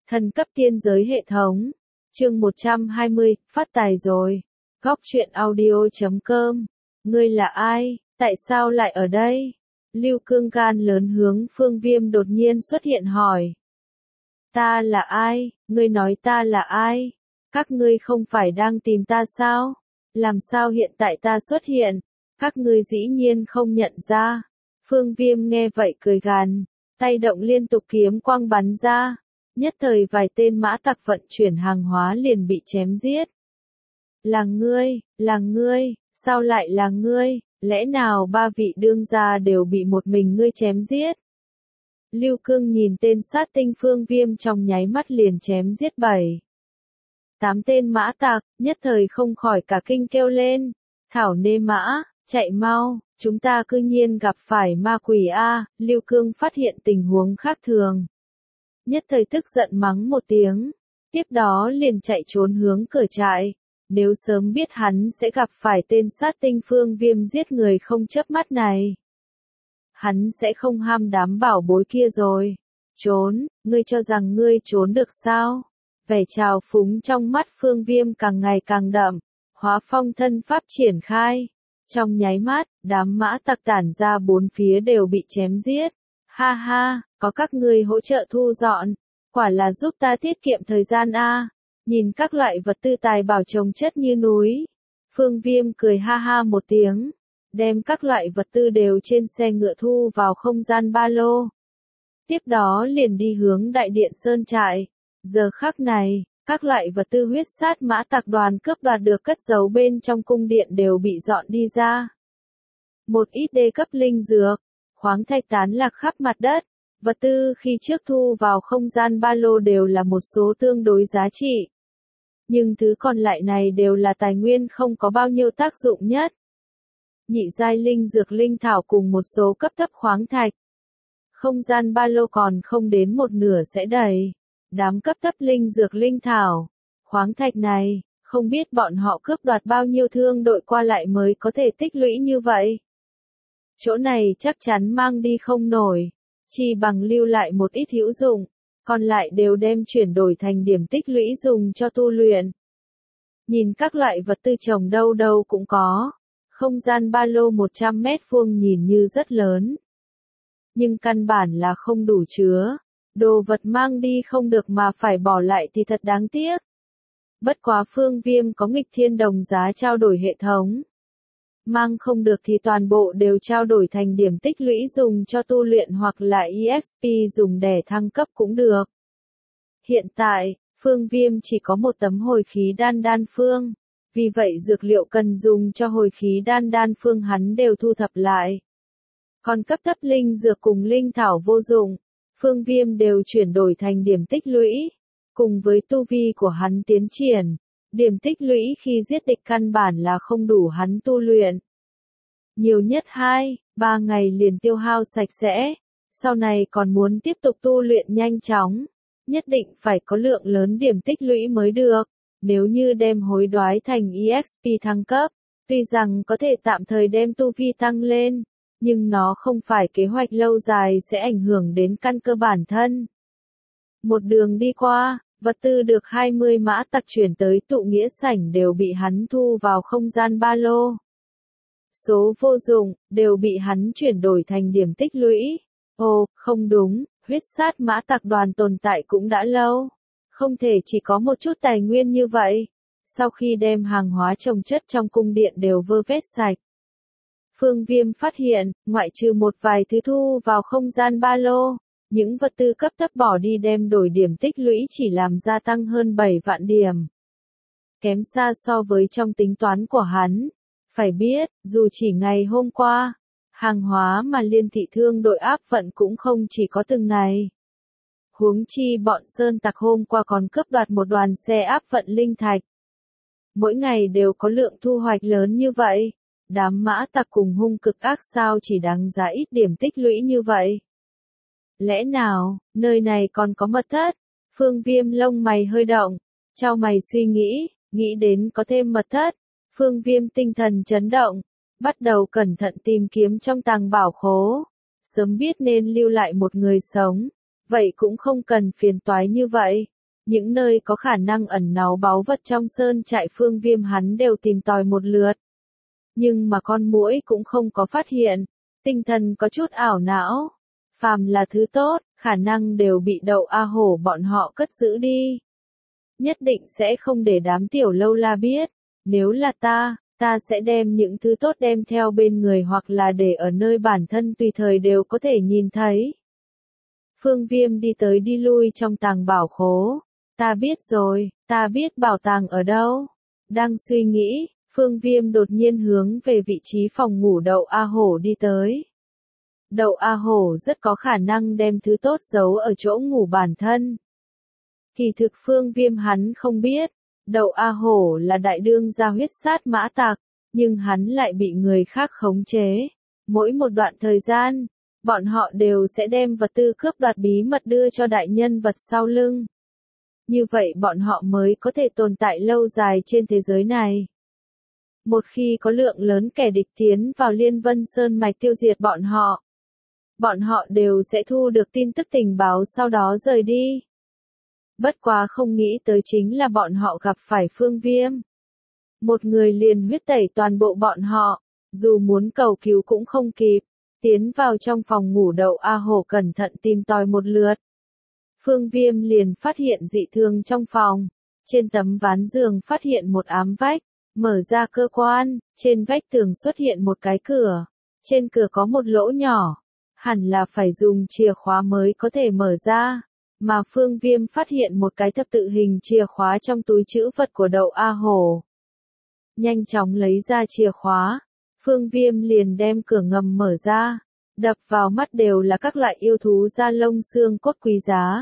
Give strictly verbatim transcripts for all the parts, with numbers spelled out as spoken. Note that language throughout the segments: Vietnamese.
Thần cấp tiên giới hệ thống. Chương một trăm hai mươi, phát tài rồi. Góc truyện audio chấm com. Ngươi là ai? Tại sao lại ở đây? Lưu Cương gan lớn hướng Phương Viêm đột nhiên xuất hiện hỏi. Ta là ai? Ngươi nói ta là ai? Các ngươi không phải đang tìm ta sao? Làm sao hiện tại ta xuất hiện? Các ngươi dĩ nhiên không nhận ra. Phương Viêm nghe vậy cười gằn, tay động liên tục kiếm quang bắn ra. Nhất thời vài tên mã tặc vận chuyển hàng hóa liền bị chém giết. Là ngươi, là ngươi, sao lại là ngươi, lẽ nào ba vị đương gia đều bị một mình ngươi chém giết? Lưu Cương nhìn tên sát tinh Phương Viêm trong nháy mắt liền chém giết bảy. Tám tên mã tặc, nhất thời không khỏi cả kinh kêu lên. Thảo nê mã, chạy mau, chúng ta cư nhiên gặp phải ma quỷ a. Lưu Cương phát hiện tình huống khác thường. Nhất thời tức giận mắng một tiếng, tiếp đó liền chạy trốn hướng cửa trại. Nếu sớm biết hắn sẽ gặp phải tên sát tinh Phương Viêm giết người không chớp mắt này, hắn sẽ không ham đám bảo bối kia rồi. Trốn, ngươi cho rằng ngươi trốn được sao? Vẻ trào phúng trong mắt Phương Viêm càng ngày càng đậm, hóa phong thân pháp triển khai. Trong nháy mắt, đám mã tặc tản ra bốn phía đều bị chém giết. Ha ha, có các ngươi hỗ trợ thu dọn, quả là giúp ta tiết kiệm thời gian a. Nhìn các loại vật tư tài bảo chồng chất như núi. Phương Viêm cười ha ha một tiếng, đem các loại vật tư đều trên xe ngựa thu vào không gian ba lô. Tiếp đó liền đi hướng đại điện sơn trại. Giờ khắc này, các loại vật tư huyết sát mã tặc đoàn cướp đoạt được cất giấu bên trong cung điện đều bị dọn đi ra. Một ít đê cấp linh dược, khoáng thạch tán lạc khắp mặt đất. Vật tư khi trước thu vào không gian ba lô đều là một số tương đối giá trị. Nhưng thứ còn lại này đều là tài nguyên không có bao nhiêu tác dụng nhất. Nhị giai linh dược linh thảo cùng một số cấp thấp khoáng thạch. Không gian ba lô còn không đến một nửa sẽ đầy. Đám cấp thấp linh dược linh thảo, khoáng thạch này, không biết bọn họ cướp đoạt bao nhiêu thương đội qua lại mới có thể tích lũy như vậy. Chỗ này chắc chắn mang đi không nổi, chỉ bằng lưu lại một ít hữu dụng, còn lại đều đem chuyển đổi thành điểm tích lũy dùng cho tu luyện. Nhìn các loại vật tư trồng đâu đâu cũng có, không gian ba lô một trăm mét vuông nhìn như rất lớn. Nhưng căn bản là không đủ chứa. Đồ vật mang đi không được mà phải bỏ lại thì thật đáng tiếc. Bất quá Phương Viêm có nghịch thiên đồng giá trao đổi hệ thống. Mang không được thì toàn bộ đều trao đổi thành điểm tích lũy dùng cho tu luyện hoặc là e ích pê dùng để thăng cấp cũng được. Hiện tại, Phương Viêm chỉ có một tấm hồi khí đan đan phương. Vì vậy dược liệu cần dùng cho hồi khí đan đan phương hắn đều thu thập lại. Còn cấp thấp linh dược cùng linh thảo vô dụng. Phương Viêm đều chuyển đổi thành điểm tích lũy, cùng với tu vi của hắn tiến triển, điểm tích lũy khi giết địch căn bản là không đủ hắn tu luyện. Nhiều nhất hai, ba ngày liền tiêu hao sạch sẽ, sau này còn muốn tiếp tục tu luyện nhanh chóng, nhất định phải có lượng lớn điểm tích lũy mới được, nếu như đem hối đoái thành e ích pê thăng cấp, tuy rằng có thể tạm thời đem tu vi tăng lên. Nhưng nó không phải kế hoạch lâu dài sẽ ảnh hưởng đến căn cơ bản thân. Một đường đi qua, vật tư được hai mươi mã tặc chuyển tới tụ nghĩa sảnh đều bị hắn thu vào không gian ba lô. Số vô dụng, đều bị hắn chuyển đổi thành điểm tích lũy. Ồ, không đúng, huyết sát mã tặc đoàn tồn tại cũng đã lâu. Không thể chỉ có một chút tài nguyên như vậy. Sau khi đem hàng hóa trồng chất trong cung điện đều vơ vét sạch. Phương Viêm phát hiện, ngoại trừ một vài thứ thu vào không gian ba lô, những vật tư cấp thấp bỏ đi đem đổi điểm tích lũy chỉ làm gia tăng hơn bảy vạn điểm. Kém xa so với trong tính toán của hắn. Phải biết, dù chỉ ngày hôm qua, hàng hóa mà liên thị thương đội áp vận cũng không chỉ có từng này. Huống chi bọn sơn tặc hôm qua còn cướp đoạt một đoàn xe áp vận linh thạch. Mỗi ngày đều có lượng thu hoạch lớn như vậy. Đám mã tặc cùng hung cực ác sao chỉ đáng giá ít điểm tích lũy như vậy? Lẽ nào, nơi này còn có mật thất? Phương Viêm lông mày hơi động, chau mày suy nghĩ, nghĩ đến có thêm mật thất. Phương Viêm tinh thần chấn động, bắt đầu cẩn thận tìm kiếm trong tàng bảo khố. Sớm biết nên lưu lại một người sống, vậy cũng không cần phiền toái như vậy. Những nơi có khả năng ẩn náu báu vật trong sơn trại Phương Viêm hắn đều tìm tòi một lượt. Nhưng mà con muỗi cũng không có phát hiện, tinh thần có chút ảo não. Phàm là thứ tốt, khả năng đều bị Đậu A Hổ bọn họ cất giữ đi. Nhất định sẽ không để đám tiểu lâu la biết, nếu là ta, ta sẽ đem những thứ tốt đem theo bên người hoặc là để ở nơi bản thân tùy thời đều có thể nhìn thấy. Phương Viêm đi tới đi lui trong tàng bảo khố. Ta biết rồi, ta biết bảo tàng ở đâu. Đang suy nghĩ, Phương Viêm đột nhiên hướng về vị trí phòng ngủ Đậu A Hổ đi tới. Đậu A Hổ rất có khả năng đem thứ tốt giấu ở chỗ ngủ bản thân. Kỳ thực Phương Viêm hắn không biết, Đậu A Hổ là đại đương gia huyết sát mã tặc, nhưng hắn lại bị người khác khống chế. Mỗi một đoạn thời gian, bọn họ đều sẽ đem vật tư cướp đoạt bí mật đưa cho đại nhân vật sau lưng. Như vậy bọn họ mới có thể tồn tại lâu dài trên thế giới này. Một khi có lượng lớn kẻ địch tiến vào Liên Vân Sơn mạch tiêu diệt bọn họ, bọn họ đều sẽ thu được tin tức tình báo sau đó rời đi. Bất quá không nghĩ tới chính là bọn họ gặp phải Phương Viêm. Một người liền huyết tẩy toàn bộ bọn họ, dù muốn cầu cứu cũng không kịp, tiến vào trong phòng ngủ Đậu A Hổ cẩn thận tìm tòi một lượt. Phương Viêm liền phát hiện dị thường trong phòng, trên tấm ván giường phát hiện một ám vách, mở ra cơ quan, trên vách tường xuất hiện một cái cửa, trên cửa có một lỗ nhỏ, hẳn là phải dùng chìa khóa mới có thể mở ra, mà Phương Viêm phát hiện một cái thập tự hình chìa khóa trong túi trữ vật của Đậu A Hổ. Nhanh chóng lấy ra chìa khóa, Phương Viêm liền đem cửa ngầm mở ra, đập vào mắt đều là các loại yêu thú da lông xương cốt quý giá.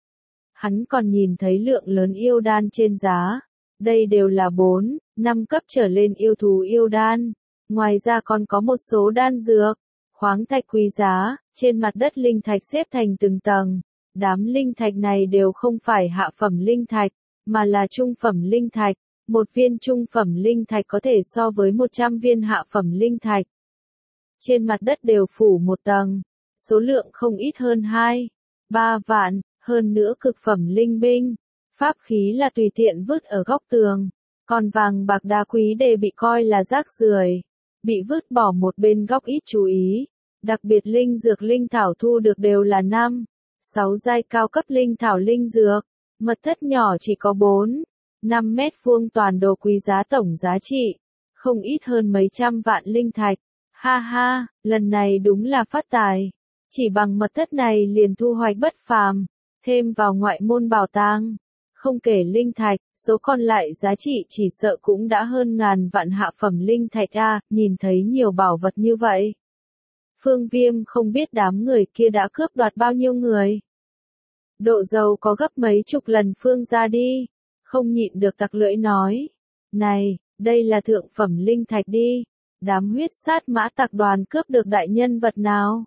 Hắn còn nhìn thấy lượng lớn yêu đan trên giá, đây đều là bốn, năm cấp trở lên yêu thú yêu đan, ngoài ra còn có một số đan dược, khoáng thạch quý giá, trên mặt đất linh thạch xếp thành từng tầng, đám linh thạch này đều không phải hạ phẩm linh thạch, mà là trung phẩm linh thạch, một viên trung phẩm linh thạch có thể so với một trăm viên hạ phẩm linh thạch. Trên mặt đất đều phủ một tầng, số lượng không ít hơn hai, ba vạn, hơn nữa cực phẩm linh binh, pháp khí là tùy tiện vứt ở góc tường, còn vàng bạc đá quý để bị coi là rác rưởi, bị vứt bỏ một bên góc ít chú ý. Đặc biệt linh dược linh thảo thu được đều là năm, sáu giai cao cấp linh thảo linh dược, mật thất nhỏ chỉ có bốn, năm mét vuông toàn đồ quý giá tổng giá trị, không ít hơn mấy trăm vạn linh thạch. Ha ha, lần này đúng là phát tài, chỉ bằng mật thất này liền thu hoạch bất phàm, thêm vào ngoại môn bảo tàng, không kể linh thạch, số còn lại giá trị chỉ sợ cũng đã hơn ngàn vạn hạ phẩm linh thạch a, nhìn thấy nhiều bảo vật như vậy. Phương Viêm không biết đám người kia đã cướp đoạt bao nhiêu người. Độ giàu có gấp mấy chục lần Phương ra đi, không nhịn được tặc lưỡi nói. Này, đây là thượng phẩm linh thạch đi, đám huyết sát mã tặc đoàn cướp được đại nhân vật nào?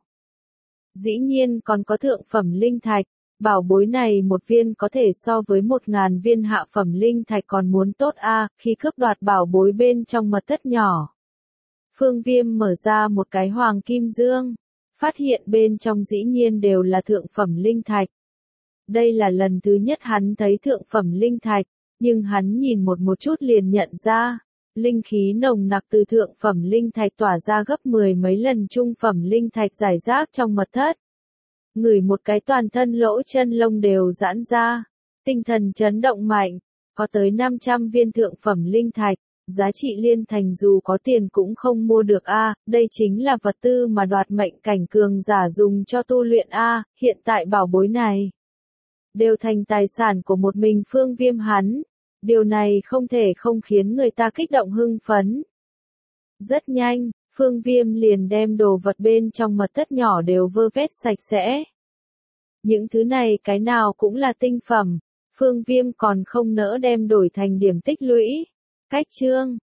Dĩ nhiên còn có thượng phẩm linh thạch, bảo bối này một viên có thể so với một ngàn viên hạ phẩm linh thạch còn muốn tốt a, khi cướp đoạt bảo bối bên trong mật thất nhỏ. Phương Viêm mở ra một cái hoàng kim dương, phát hiện bên trong dĩ nhiên đều là thượng phẩm linh thạch. Đây là lần thứ nhất hắn thấy thượng phẩm linh thạch, nhưng hắn nhìn một một chút liền nhận ra, linh khí nồng nặc từ thượng phẩm linh thạch tỏa ra gấp mười mấy lần trung phẩm linh thạch rải rác trong mật thất. Ngửi một cái toàn thân lỗ chân lông đều giãn ra, tinh thần chấn động mạnh, có tới năm trăm viên thượng phẩm linh thạch. Giá trị liên thành dù có tiền cũng không mua được a, đây chính là vật tư mà đoạt mệnh cảnh cường giả dùng cho tu luyện a, hiện tại bảo bối này đều thành tài sản của một mình Phương Viêm hắn, điều này không thể không khiến người ta kích động hưng phấn. Rất nhanh, Phương Viêm liền đem đồ vật bên trong mật thất nhỏ đều vơ vét sạch sẽ. Những thứ này cái nào cũng là tinh phẩm, Phương Viêm còn không nỡ đem đổi thành điểm tích lũy. Cách chương